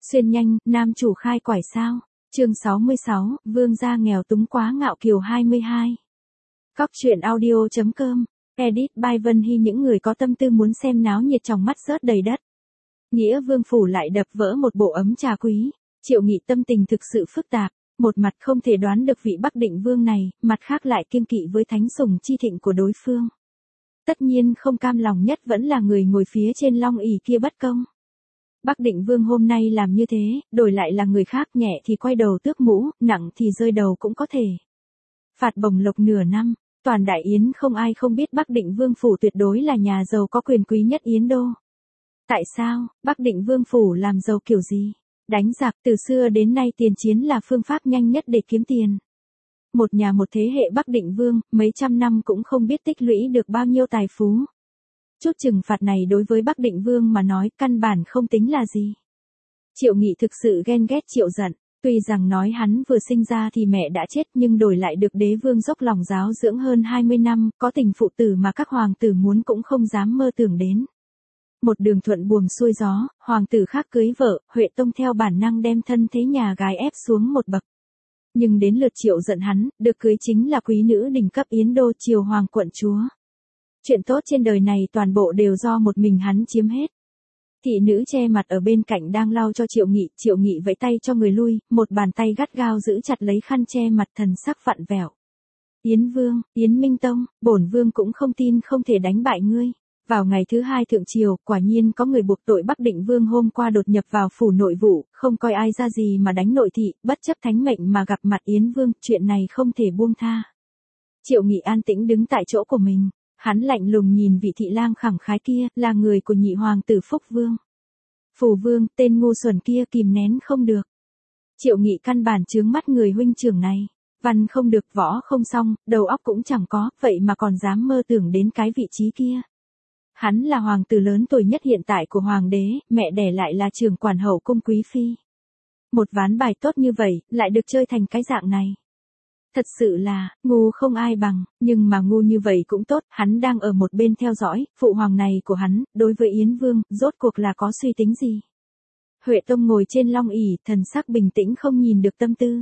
Xuyên nhanh, nam chủ khai quải sao? Chương 66, vương gia nghèo túng quá ngạo kiều 22. Cóc truyện audio.com, edit by Vân Hy. Những người có tâm tư muốn xem náo nhiệt trong mắt rớt đầy đất. Nghĩa vương phủ lại đập vỡ một bộ ấm trà quý. Triệu Nghị tâm tình thực sự phức tạp, một mặt không thể đoán được vị Bắc Định vương này, mặt khác lại kiêng kỵ với thánh sủng chi thịnh của đối phương. Tất nhiên không cam lòng nhất vẫn là người ngồi phía trên long ỷ kia bất công. Bắc Định vương hôm nay làm như thế, đổi lại là người khác, nhẹ thì quay đầu tước mũ, nặng thì rơi đầu cũng có thể. Phạt bổng lộc nửa năm, toàn Đại Yến không ai không biết Bắc Định vương phủ tuyệt đối là nhà giàu có quyền quý nhất Yến đô. Tại sao, Bắc Định vương phủ làm giàu kiểu gì? Đánh giặc. Từ xưa đến nay tiền chiến là phương pháp nhanh nhất để kiếm tiền. Một nhà một thế hệ Bắc Định vương, mấy trăm năm cũng không biết tích lũy được bao nhiêu tài phú. Chút trừng phạt này đối với Bắc Định vương mà nói căn bản không tính là gì. Triệu Nghị thực sự ghen ghét Triệu Dận, tuy rằng nói hắn vừa sinh ra thì mẹ đã chết nhưng đổi lại được đế vương dốc lòng giáo dưỡng hơn 20 năm, có tình phụ tử mà các hoàng tử muốn cũng không dám mơ tưởng đến. Một đường thuận buồm xuôi gió, hoàng tử khác cưới vợ, Huệ Tông theo bản năng đem thân thế nhà gái ép xuống một bậc. Nhưng đến lượt Triệu Dận hắn, được cưới chính là quý nữ đỉnh cấp Yến đô triều hoàng quận chúa. Chuyện tốt trên đời này toàn bộ đều do một mình hắn chiếm hết. Thị nữ che mặt ở bên cạnh đang lau cho Triệu Nghị vẫy tay cho người lui, một bàn tay gắt gao giữ chặt lấy khăn che mặt, thần sắc vặn vẹo. Yến vương, Yến Minh Tông, bổn vương cũng không tin không thể đánh bại ngươi. Vào ngày thứ hai thượng triều, quả nhiên có người buộc tội Bắc Định vương hôm qua đột nhập vào phủ nội vụ, không coi ai ra gì mà đánh nội thị, bất chấp thánh mệnh mà gặp mặt Yến vương, chuyện này không thể buông tha. Triệu Nghị an tĩnh đứng tại chỗ của mình. Hắn lạnh lùng nhìn vị thị lang khẳng khái kia, là người của nhị hoàng tử Phúc Vương. Phù Vương, tên ngu xuẩn kia kìm nén không được. Triệu Nghị căn bản chướng mắt người huynh trưởng này. Văn không được, võ không xong, đầu óc cũng chẳng có, vậy mà còn dám mơ tưởng đến cái vị trí kia. Hắn là hoàng tử lớn tuổi nhất hiện tại của hoàng đế, mẹ đẻ lại là trưởng quản hậu cung quý phi. Một ván bài tốt như vậy, lại được chơi thành cái dạng này. Thật sự là, ngu không ai bằng, nhưng mà ngu như vậy cũng tốt, hắn đang ở một bên theo dõi, phụ hoàng này của hắn, đối với Yến Vương, rốt cuộc là có suy tính gì. Huệ Tông ngồi trên long ỷ, thần sắc bình tĩnh không nhìn được tâm tư.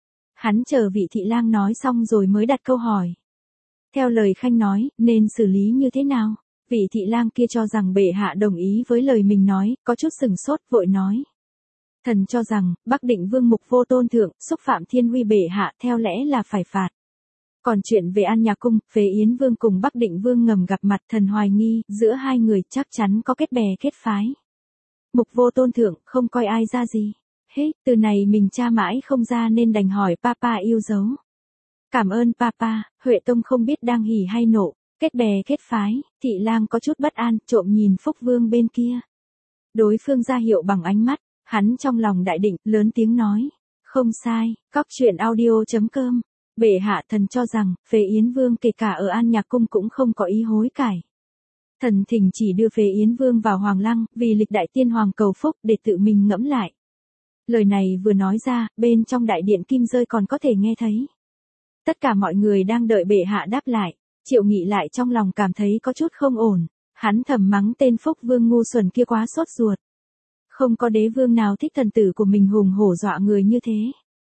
Hắn chờ vị thị lang nói xong rồi mới đặt câu hỏi. Theo lời Khanh nói, nên xử lý như thế nào? Vị thị lang kia cho rằng bệ hạ đồng ý với lời mình nói, có chút sừng sốt, vội nói. Thần cho rằng, Bắc Định vương mục vô tôn thượng, xúc phạm thiên uy bệ hạ, theo lẽ là phải phạt. Còn chuyện về An Nhạc Cung, Phế Yến vương cùng Bắc Định vương ngầm gặp mặt, thần hoài nghi, giữa hai người chắc chắn có kết bè kết phái. Mục vô tôn thượng, không coi ai ra gì. Từ này mình tra mãi không ra nên đành hỏi papa yêu dấu. Cảm ơn papa. Huệ Tông không biết đang hỉ hay nộ, kết bè kết phái, thị lang có chút bất an, trộm nhìn Phúc vương bên kia. Đối phương ra hiệu bằng ánh mắt. Hắn trong lòng đại định, lớn tiếng nói. Không sai, cóc truyện audio.com. Bệ hạ, thần cho rằng, Phế Yến vương kể cả ở An Nhạc Cung cũng không có ý hối cải. Thần thỉnh chỉ đưa Phế Yến vương vào Hoàng Lăng, vì lịch đại tiên hoàng cầu phúc để tự mình ngẫm lại. Lời này vừa nói ra, bên trong đại điện kim rơi còn có thể nghe thấy. Tất cả mọi người đang đợi bệ hạ đáp lại. Triệu Nghị lại trong lòng cảm thấy có chút không ổn. Hắn thầm mắng tên Phúc vương ngu xuẩn kia quá sốt ruột. Không có đế vương nào thích thần tử của mình hùng hổ dọa người như thế.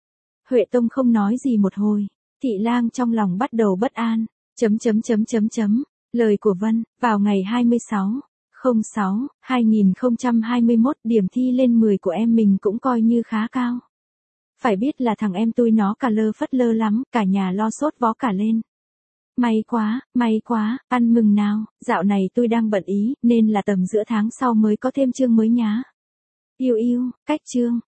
Huệ Tông không nói gì một hồi, thị lang trong lòng bắt đầu bất an. Lời của Vân, vào ngày 26/06/2021 điểm thi lên 10 của em mình cũng coi như khá cao. Phải biết là thằng em tôi nó cà lơ phất lơ lắm, cả nhà lo sốt vó cả lên. May quá, ăn mừng nào, dạo này tôi đang bận ý, nên là tầm giữa tháng sau mới có thêm chương mới nhá. Yêu, cách chương,